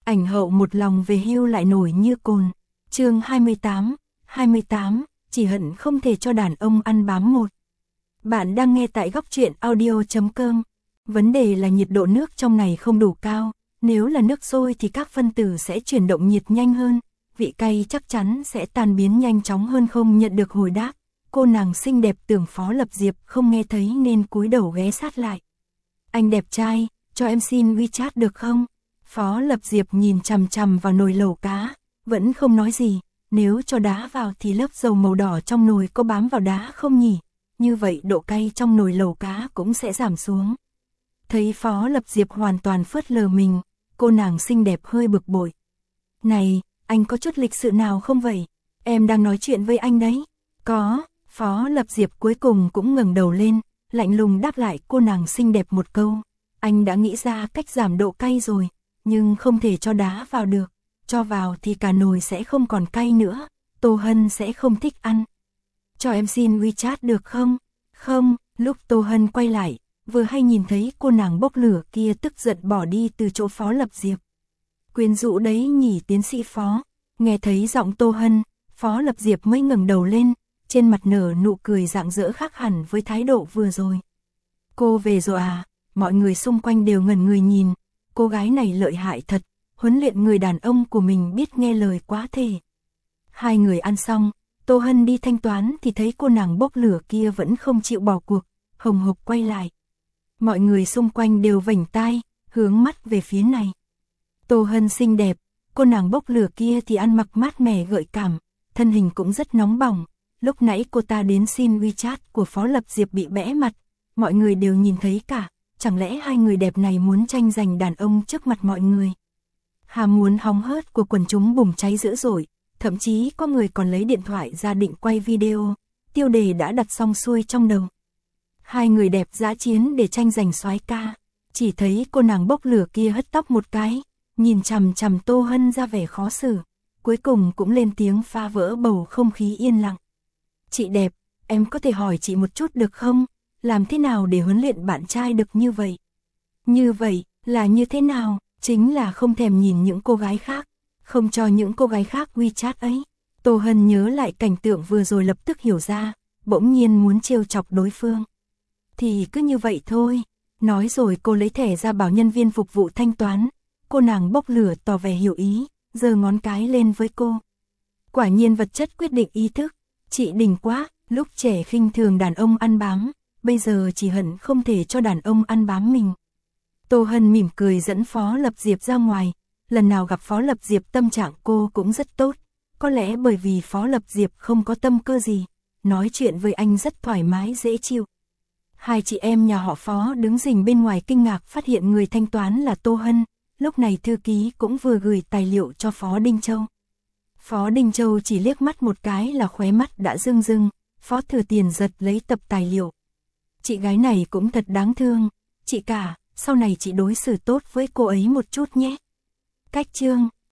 Ảnh hậu một lòng về hưu lại nổi như cồn. Chương 28, chỉ hận không thể cho đàn ông ăn bám một. Bạn đang nghe tại Góc Truyện Audio.com. Vấn đề là nhiệt độ nước trong này không đủ cao, nếu là nước sôi thì các phân tử sẽ chuyển động nhiệt nhanh hơn, vị cay chắc chắn sẽ tan biến nhanh chóng hơn. Không nhận được hồi đáp, cô nàng xinh đẹp tưởng Phó Lập Diệp không nghe thấy nên cúi đầu ghé sát lại. Anh đẹp trai, cho em xin WeChat được không? Phó Lập Diệp nhìn chằm chằm vào nồi lẩu cá, vẫn không nói gì. Nếu cho đá vào thì lớp dầu màu đỏ trong nồi có bám vào đá không nhỉ? Như vậy độ cay trong nồi lẩu cá cũng sẽ giảm xuống. Thấy Phó Lập Diệp hoàn toàn phớt lờ mình, cô nàng xinh đẹp hơi bực bội. Này, anh có chút lịch sự nào không vậy? Em đang nói chuyện với anh đấy. Có, Phó Lập Diệp cuối cùng cũng ngẩng đầu lên, lạnh lùng đáp lại cô nàng xinh đẹp một câu. Anh đã nghĩ ra cách giảm độ cay rồi, nhưng không thể cho đá vào được. Cho vào thì cả nồi sẽ không còn cay nữa, Tô Hân sẽ không thích ăn. Cho em xin WeChat được không? Không, lúc Tô Hân quay lại, vừa hay nhìn thấy cô nàng bốc lửa kia tức giận bỏ đi từ chỗ Phó Lập Diệp. Quyến rũ đấy nhỉ tiến sĩ Phó. Nghe thấy giọng Tô Hân, Phó Lập Diệp mới ngẩng đầu lên, trên mặt nở nụ cười rạng rỡ khác hẳn với thái độ vừa rồi. Cô về rồi à? Mọi người xung quanh đều ngẩn người nhìn, cô gái này lợi hại thật, huấn luyện người đàn ông của mình biết nghe lời quá thể. Hai người ăn xong, Tô Hân đi thanh toán thì thấy cô nàng bốc lửa kia vẫn không chịu bỏ cuộc, hồng hộc quay lại. Mọi người xung quanh đều vểnh tai, hướng mắt về phía này. Tô Hân xinh đẹp, cô nàng bốc lửa kia thì ăn mặc mát mẻ gợi cảm, thân hình cũng rất nóng bỏng. Lúc nãy cô ta đến xin WeChat của Phó Lập Diệp bị bẽ mặt, mọi người đều nhìn thấy cả, chẳng lẽ hai người đẹp này muốn tranh giành đàn ông trước mặt mọi người. Ham muốn hóng hớt của quần chúng bùng cháy dữ dội, thậm chí có người còn lấy điện thoại ra định quay video, tiêu đề đã đặt xong xuôi trong đầu. Hai người đẹp dã chiến để tranh giành soái ca, chỉ thấy cô nàng bốc lửa kia hất tóc một cái, nhìn chằm chằm Tô Hân ra vẻ khó xử, cuối cùng cũng lên tiếng phá vỡ bầu không khí yên lặng. Chị đẹp, em có thể hỏi chị một chút được không? Làm thế nào để huấn luyện bạn trai được như vậy? Như vậy, là như thế nào? Chính là không thèm nhìn những cô gái khác, không cho những cô gái khác WeChat ấy. Tô Hân nhớ lại cảnh tượng vừa rồi lập tức hiểu ra, bỗng nhiên muốn trêu chọc đối phương. Thì cứ như vậy thôi, nói rồi cô lấy thẻ ra bảo nhân viên phục vụ thanh toán, cô nàng bốc lửa tỏ vẻ hiểu ý, giơ ngón cái lên với cô. Quả nhiên vật chất quyết định ý thức, chị đỉnh quá, lúc trẻ khinh thường đàn ông ăn bám, bây giờ chỉ hận không thể cho đàn ông ăn bám mình. Tô Hân mỉm cười dẫn Phó Lập Diệp ra ngoài, lần nào gặp Phó Lập Diệp tâm trạng cô cũng rất tốt, có lẽ bởi vì Phó Lập Diệp không có tâm cơ gì, nói chuyện với anh rất thoải mái dễ chịu. Hai chị em nhà họ Phó đứng rình bên ngoài kinh ngạc phát hiện người thanh toán là Tô Hân, lúc này thư ký cũng vừa gửi tài liệu cho Phó Đinh Châu. Phó Đinh Châu chỉ liếc mắt một cái là khóe mắt đã rưng rưng, Phó Thừa Tiền giật lấy tập tài liệu. Chị gái này cũng thật đáng thương, chị cả, sau này chị đối xử tốt với cô ấy một chút nhé. Cách chương